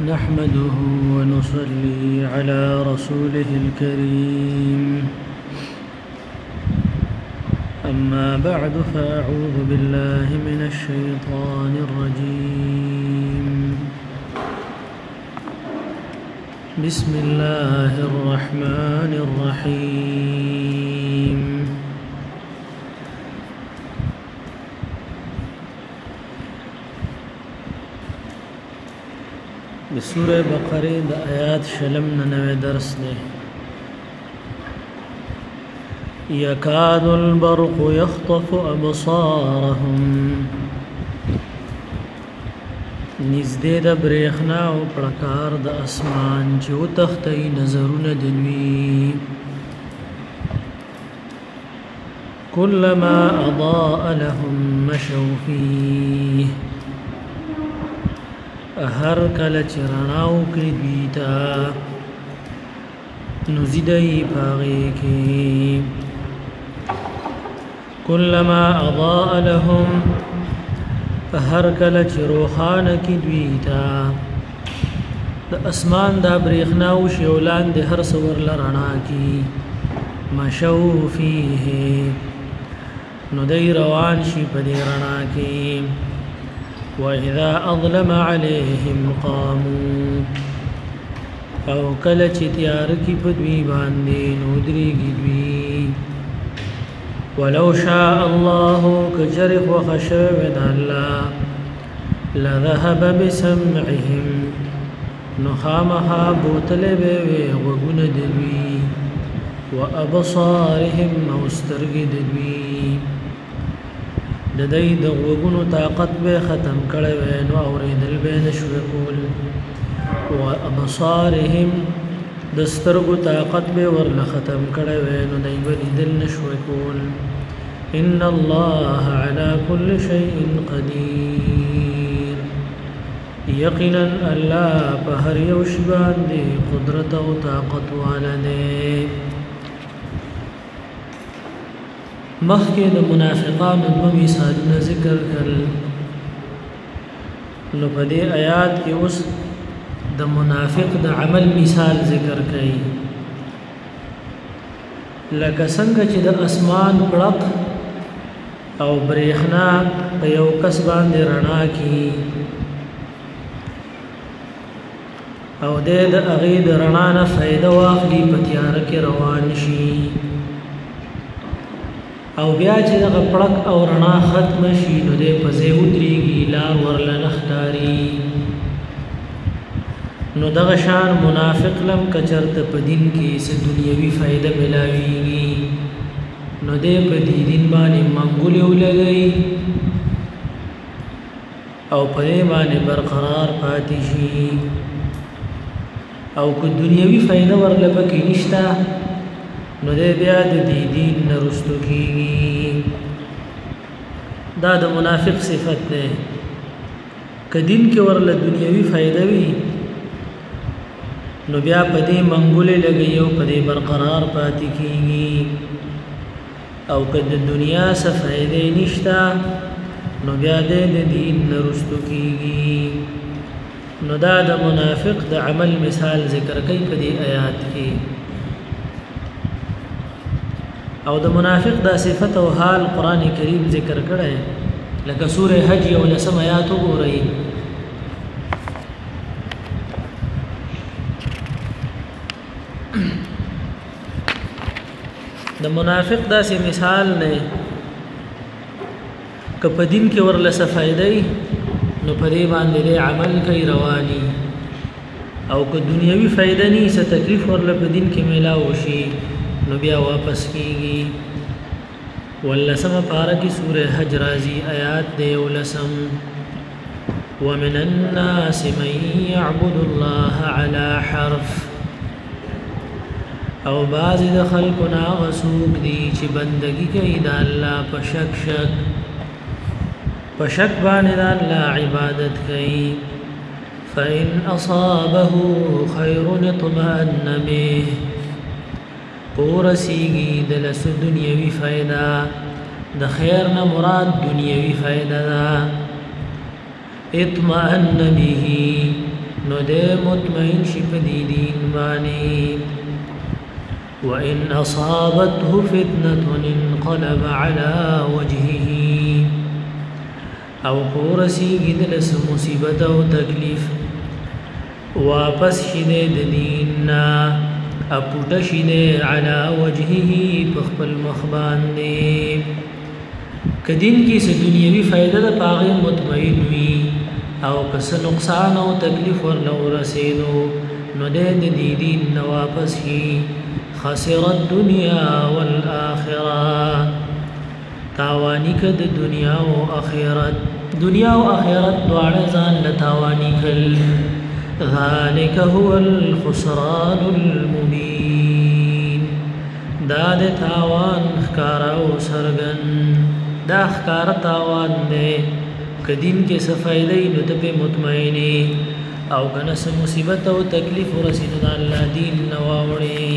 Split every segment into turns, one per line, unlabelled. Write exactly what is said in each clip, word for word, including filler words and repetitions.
نحمده ونصلي على رسوله الكريم أما بعد فأعوذ بالله من الشيطان الرجيم بسم الله الرحمن الرحيم بسورة بقرة دا آيات شلمنا نوے درس دے يكاد البرق يخطف أبصارهم نزدې د برېښنا او پړکار د اسمان چې وتښتي نظرونه دنوي كلما أضاء لهم مشوا فيه هر کله چې رڼا وکړي دوی ته نو زیدی پاغې کې كلما أضاء لهم هر کله چې روښانه کې دوی ته د اسمان دا برېښنا وشي او لاندې هر څه ورله رڼا کې مشوا فیه نو دی روان شي په دې رڼا کې وإذا أظلم عليهم قاموا او کله چې تیار کې په دوی باندې نو درېږي دوی ولو شاء الله كجرف وخشب الله لذهب بسمعهم نخامها بوتل بي وغن دوي وابصارهم مسترق دوي د دې د وګونو طاقت به ختم کړي نو اوریدل به نشو کول او ابصارهم د سترګو طاقت به ورله ختم کړي نو دای به لیدل نشو کول ان الله على كل شيء قدير یقینا الله په هر یو شی باندې قدرت او طاقت والده مخکې د منافقانو د مثالونو ذکر کړل نو په دې آیات کې اوس د منافق د عمل مثال ذکر کړي لکه څنګه چې د اسمان پړق او برېښنا په یو کس باندې رڼا کی او د هغه د رڼا نه فائدہ واخلي په تیار کې روان شي او بیا چې د پړق او رڼا ختم شي نو د پځې ودرېږي لار ورله نختاري نو دغه شان منافق لم کچرته په دین کې څه دنیوي فائدہ ملاويږي نو دې په دې دین باندې منګول ولګي او په دې باندې برقرار پاتې شي او کو دنیوي فائدہ ورله پکې نشته نو دې بیا د دې دین نرستو کیږي دا د منافق صفت ده کدین کې ورله دنیوي فائدہ وي نو بیا په دې منګولې لګي او په دې برقرار پاتې کیږي او کله د دنیا څخه فائدې نشتا نو بیا دې د دین نرستو کیږي نو دا د منافق د عمل مثال ذکر کوي په دې آیات کې او د منافق د صفت او حال قران کریم ذکر کړي لکه سوره حج او لسم آیات وګورئ د منافق داسې مثال نه کپه دین کې ورله صفایدای نو پرې باندې عمل کوي رواني او که دنیوي فائدہ نه څه تکلیف ورله په دین کې ملاو شي نو بیا واپس کیږي ولسم پارکی سوره حج رازی آیات دی ولسم ومن الناس من يعبد الله على حرف او باز د خلقنا وسوق دي چې بندگی کوي د الله په شک شک په شک باندې د الله عبادت کوي فإن أصابه خير اطمأن به ورسیږي د لس دنیوي فائدہ د خیر نه مراد دنیوي فائدہ ده اطمئن به نو دې مطمئن شي په دې دین باندې وان اصابته فتنه انقلب على وجهه او پورسیږي د لس مصیبت او تکلیف واپس شیده د دین نا اپوټ شیده علی وجهه په خپل مخ باندې کدین کی س دنیوي فائدہ د پاغه مطمئن وي او کس نقصان او تکلیف ورنه ورسېدو نو د دې دین نو واپس هي خسر الدنيا والآخرة تاوانی کد دنیا او آخرت دنیا او آخرت دواړه ځان له تاوانی کل ذلك هو الخسران المبين دا د تاوان ښکار او سرګن دا ښکار تاوان دی کدین کې صفایدې نو ته مطمئنه او کنه سم مصیبت او تکلیف ورسید د الله دین نواوړي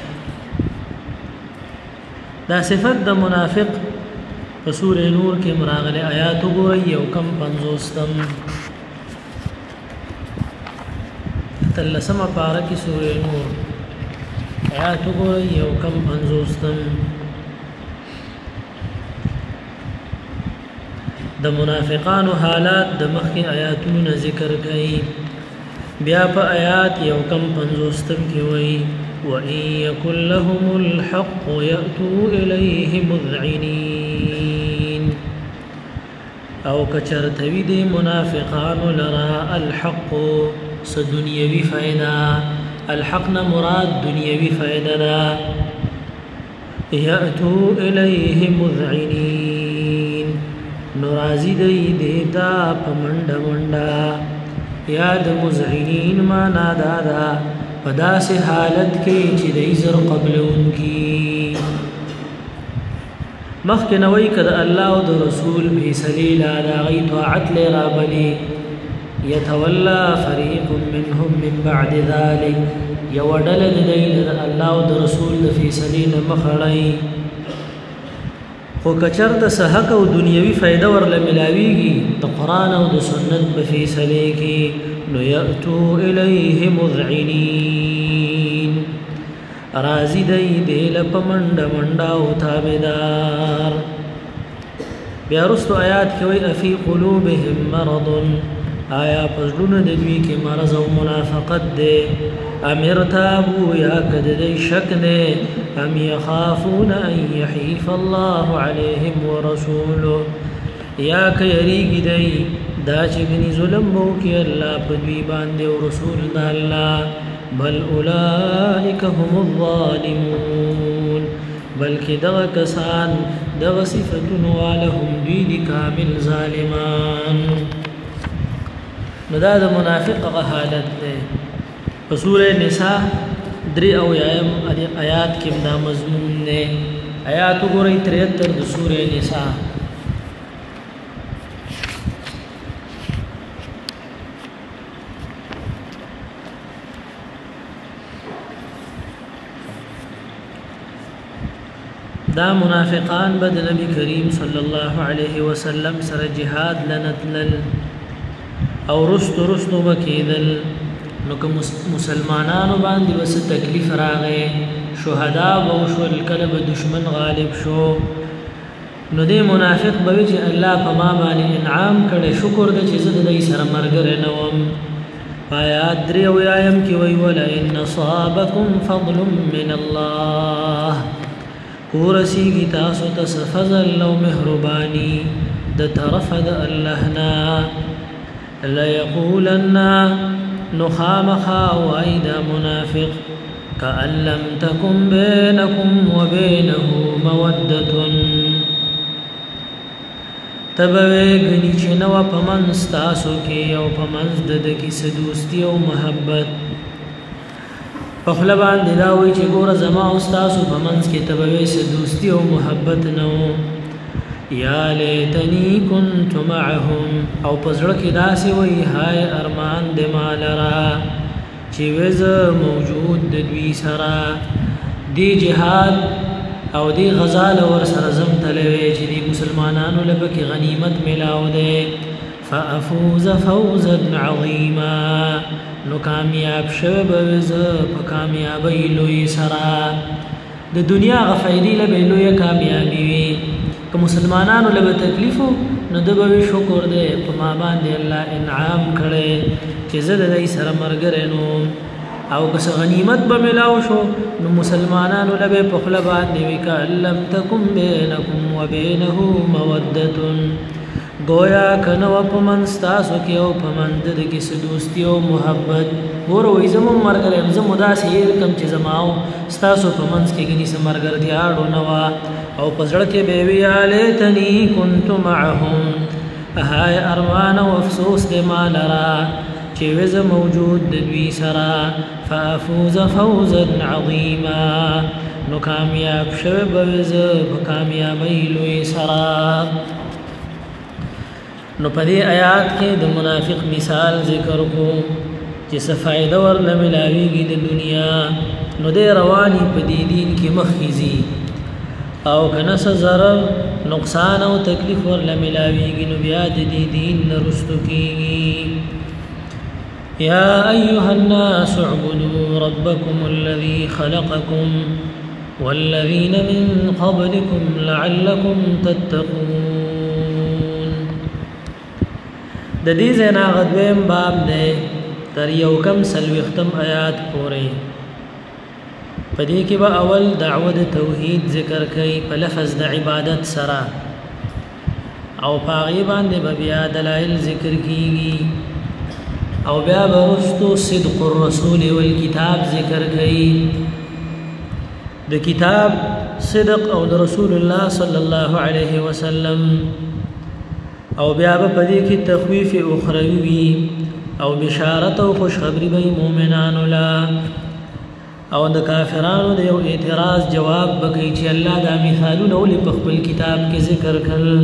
دا صفت د منافق په سورې نور کې مراغله آیات وګورئ یو کم پنځوستم تلسمه پارا کې سورې نور آیات وګورئ یو کم پنځوستم د منافقانو حالات د مخکې آیاتونو ذکر کړي بیا په آیات یو کم پنځوستم کې وایي وَإِن يَكُنْ لَهُمُ الْحَقُّ يَأْتُوا إِلَيْهِ مُذْعِنِينَ او کچرتوی دی منافقان لرا الحق س دنیوی فائدہ الحقنا مراد دنیوی فائدہ دا یأتوا الیہ مذعنین نرازی دی دیتا پمنڈ منڈا یاد مذعنین مانا دادا پدا سے حالت کی چی دیزر قبل ان کی مخک نوی کد اللہ و د رسول بھی سلیلا داغی طاعت لی رابلی یتولا فریق منهم من بعد ذلك یودل دین اللہ و د رسول فی سلیل مخڑی خو کچر د سحق او دنیوی فائدہ ورل ملاویگی د قرآن او د سنت بفی سلیکی نو یأتو الیه مذعنین رازی دی دیل پا منڈ منڈا و تابدار بیا رستو آیات کوئی افی قلوبهم مرض آیا پزلون دوی کی مرض و منافقت دے ام ارتابو یا کد دی شک دے ام یخافون ان یحیف اللہ علیہم ورسولو یا کیریگی دی دا چگنی ظلم بو کی اللہ پدوی باندے و رسول دا اللہ بل اولئک هم الظالمون بلکہ دغ کسان دغ صفتن والهم دوی کامل ظالمان ندا دا منافق حالت دے سورہ نساء دری او یایم آیات کم دا مضمون دے آیات گوری تریتر دا سورہ نساء دا منافقان بد نبی کریم صلی اللہ علیہ وسلم سر جهاد لنتلل او رست رست وکیدل نو که مسلمانانو باندې وس تکلیف راغې شهدا او شو الکلب دشمن غالب شو نو دې منافق به چې الله په ما باندې انعام کړي شکر دې چې زه دې سره مرګره نوم آیات درې او ایم کې وی ولا ان صابکم فضل من الله ورسی کی تاسو ته فضل او مهربانی د طرف د الله نا لا یقولن نخامخا وايدا منافق كأن لم تكن بينكم وبينه مودة تبوي غني چې نو په منځ تاسو کې او په منځ د کې سدوستي او محبت په خپل باندې دا وی چې ګوره زما او تاسو په منځ کې تبوي سدوستي او محبت نو یا لیتنی کنت معهم او پزړه کې داسې وی هاي ارمان د مالرا چې وز موجود د دوی سره دی جهاد او دی غزال ور سره زم تلوي چې دی مسلمانانو لپاره غنیمت ملاو ده فافوز فوزا عظیما نو کامیاب شوه بوز په کامیابی لوی سرا د دنیا غفیدی له لوی کامیابی وي که مسلمانانو له تکلیفو نو د به شکر دې په ما باندې الله انعام کړي چې زه د دې سره مرګره نو او که غنیمت به ملاو شو نو مسلمانانو له په خپل باندې وکلم تکم بینکم وبینه موده گویا کنو په من تاسو کې او په من د کې دوستی او محبت ور وې زمو مرګره زمو داسې کم چې زماو تاسو په من کې غني سم مرګر دی اړو نوا او پزړه کې به وی الیتنی کنت معهم هاي ارمان او افسوس دې ما لرا چې وز موجود د دوی سرا فافوز فوزا عظیما نو کامیاب شوه بوز په کامیابی لوی سرا نو پدې آیات کې د منافق مثال ذکر کو چې څه فائدہ ورله ملاويږي د دنیا نو دې رواني په دې دین کې مخخيزي او کنه څه ضرر نقصان او تکلیف ورله ملاويږي نو بیا د دې دین نرستو کېږي یا ايها الناس اعبدوا ربكم الذي خلقكم والذين من قبلكم لعلكم تتقون د دې زنا غدویم باب نه تر یو کم سلوختم آیات پورې پدې کې به اول دعوت توحید ذکر کوي په لفظ د عبادت سره او پاغي باندې به بیا دلایل ذکر کیږي او بیا ورستو صدق الرسول والکتاب ذکر کوي د کتاب صدق او د رسول الله صلی الله علیه وسلم او بیا په دې کې تخویف اخروی او بشارت او خوشخبری به مؤمنانو لا او د کافرانو د یو اعتراض جواب بکې چې الله دا مثالونه ولې په خپل کتاب کې ذکر کړل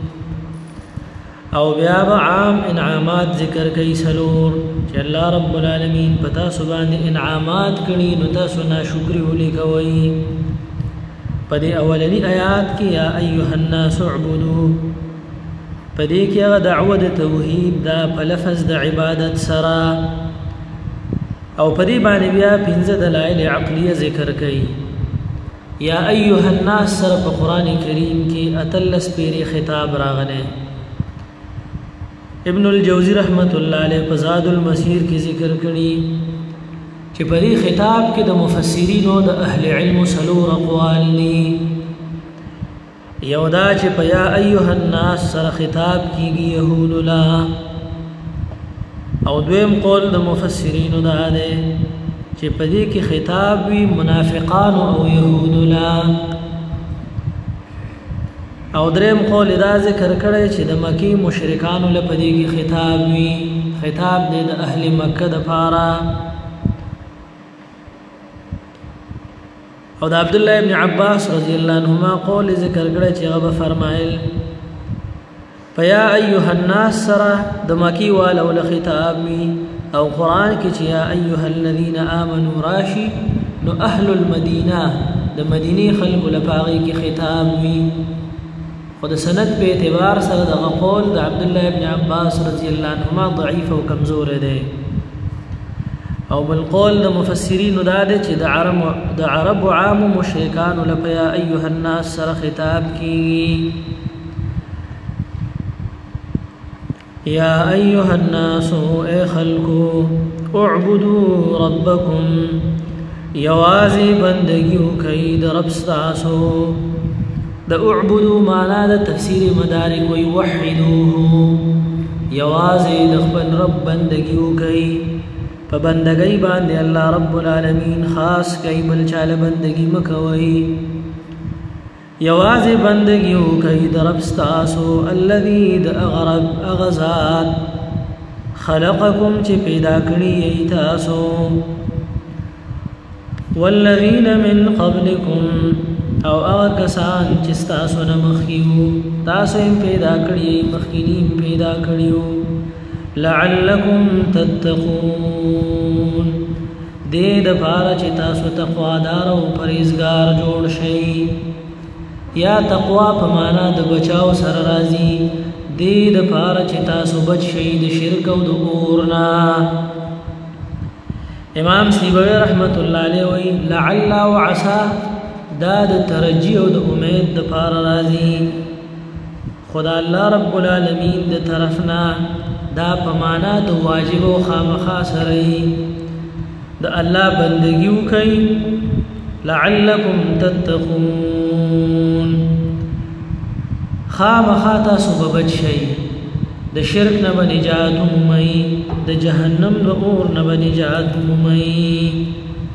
او بیا به عام انعامات ذکر کوي سلور چې الله رب العالمین پتا سبحانه انعامات کړي نو تاسو ناشکری ولې کوي په دې اولنی آیات کې یا ایها الناس اعبدوا پدې کې هغه دعوه د توحید دا په لفظ د عبادت سره او پدې باندې بیا پنځه دلایل عقلیه ذکر کړي یا ایها الناس سره په قران کریم کې اتلس پیری خطاب راغله ابن الجوزی رحمت الله علیه په زاد المسیر کې ذکر کړي چې پدې خطاب کې د مفسرین او د اهل علم سلور اقوال دي یو دا چې په یا ایها الناس سره خطاب کیږي يهود لا او دویم قول د مفسرین دا ده چې په دې کې خطاب وی منافقان او يهود لا او دریم قول دا ذکر کړی چې د مکی مشرکان له په دې کې خطاب وی خطاب د اهل مکه د پاره او د عبد الله ابن عباس رضی الله عنهما قول ذکر کړی چې هغه فرمایل فیا ایها الناس سره د مکی والو له خطاب وی او قران کې چې یا ایها الذين امنوا راشي نو اهل المدینه د مدینه خلق له پاغي کې خطاب وی خود سند په اعتبار سره د قول د عبد الله ابن عباس رضی الله عنهما ضعیف او کمزور دی او بل قول د مفسرین دا ده چې د عرب د عرب عام مشرکان لپاره ایها الناس سره خطاب کیږي یا ایها الناس اے خلقو اعبدوا ربکم یوازی بندگیو کوي د رب تاسو د اعبدوا معنا د تفسیر مدارک وی وحدوه یوازی د خپل رب بندگیو کوي په بندګۍ باندې الله رب العالمین خاص کوي بل چاله بندګي مکوي یوازې بندګي کوي د رب تاسو الذي د اغرب اغزاد خلقکم چې پیدا کړی تاسو والذین من قبلکم او هغه کسان چې تاسو نه مخکیو تاسو یې پیدا کړی مخکینی پیدا کړیو لعلکم تتقون دې د پاره چې تاسو تقوا دار او پرهیزګار جوړ شئ یا تقوا په معنا د بچاو سره راځي دې د پاره چې تاسو بچ شئ د شرک او د اورنا امام سیبوی رحمت الله علیه وی لعل و عسى دا د ترجی او د امید د پاره راځي خدا الله رب العالمین د طرفنا دا پمانا د واجب او خامخا سره د الله بندگی وکي لعلکم تتقون خامخا تاسو بچ شئ د شرک نه بنجات مومي د جهنم د اور نه بنجات مومي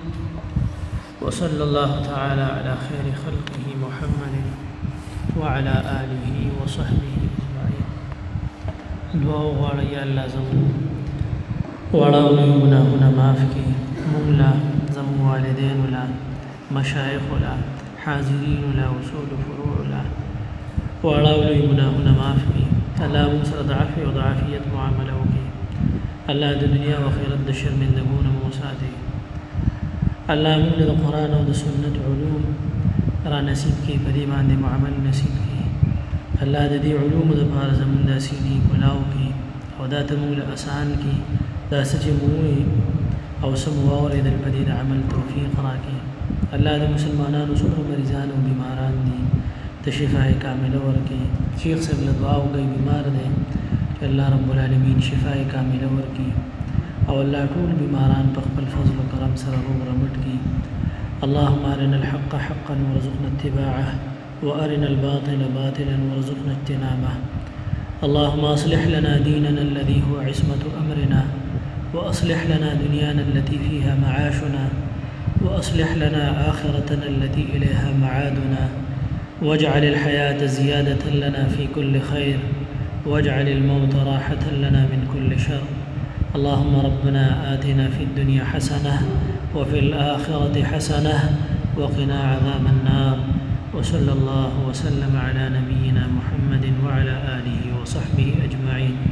وصلى الله تعالى على خير خلقه محمد وعلى آله وصحبه أجمعين دعا غواړه یا الله زمو وړاو لوی ګناهونه معاف کړي موږ لا زمو والدینو لا مشایخو لا حاضرینو لا اصول فروع لا وړاو لوی ګناهونه معاف کړي الله موږ سره د عفو او د عافیت معامله وکړي الله د دنیا او آخرت د شرمندګونو مو ساتي الله موږ د قرآن او د سنت علوم را نصیب کړي په دې باندې عمل نصیب کړي الله د دې علوم د پاره زموږ د سینې کلاو کړي او دا ته موږ له آسان کړي دا څه چې موږ او سم واورېدل په دې د عمل توفیق راکړي الله د مسلمانانو څومره مریضان او بیماران دي ته شفای کامله ورکړي شیخ صاحب له دعا وکړي بیمار دی چې الله رب العالمین شفای کامله ورکړي او الله ټول بیماران په خپل فضل او کرم سره روغ رمټ کړي اللهم ارنا الحق حقا وارزقنا اتباعه وارنا الباطل باطلا وارزقنا اجتنابه اللهم اصلح لنا ديننا الذي هو عصمة امرنا واصلح لنا دنيانا التي فيها معاشنا واصلح لنا اخرتنا التي اليها معادنا واجعل الحياة زيادة لنا في كل خير واجعل الموت راحة لنا من كل شر اللهم ربنا آتنا في الدنيا حسنة وفي الآخرة حسنة وقنا عذاب النار وصلى الله وسلم على نبينا محمد وعلى آله وصحبه أجمعين